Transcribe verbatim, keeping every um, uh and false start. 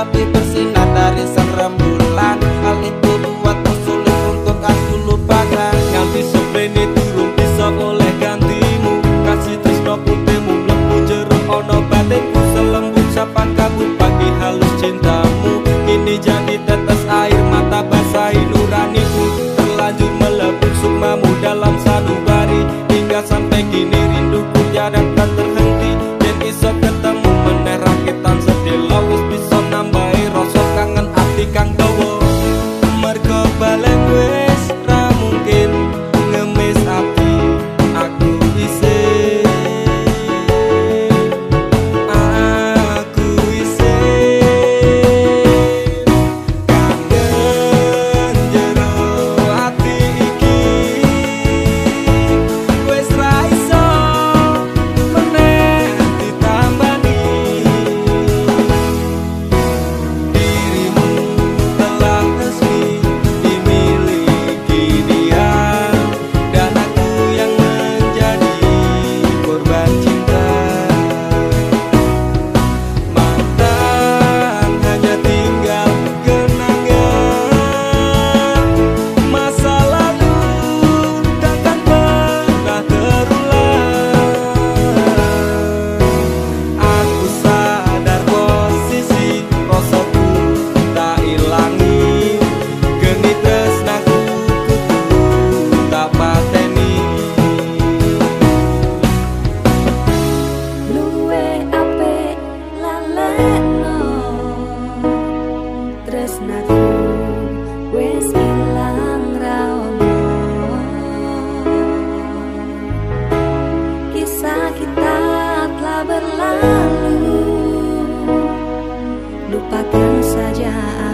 tapi bersinar dari sang rembulan. Hal itu buatmu sulit untuk aku lupakan. Nganti seprene durung bisa oleh gantimu. Kasih tresno putihmu mlebu jero ana batinku. Selembut sapan kabut pagi halus cintamu. Kini jadi tetes air mata basahi nuraniku. Terlanjur melebur sukmamu dalam sanubari. Hingga sampai kini rinduku tiada kan terhenti. Yen iso ketemu meneh rakitan sedelo wis bisa nambahi rasa kangen ati kang dawa. Mergo balen wis ra mungkin ngemis ati aku isih. Aku isih kangen jero ati iki. Wis ra iso meneh ditambani. Dirimu telah resmi dimiliki dia, dan aku yang menjadi korban cinta. Mantan hanya tinggal kenangan masa lalu, takkan pernah terulang. Aku sadar posisi rasaku tak ilangi. Geni tresnaku kudu tak pateni. Luwe apik lalekno tresnaku wis ilang ra ono. Kisah kita telah berlalu, lupakan saja